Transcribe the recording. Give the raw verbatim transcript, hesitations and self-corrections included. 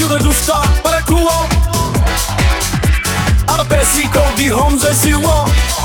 to the rooftop, but I cool on. I'll best see go be home as you want.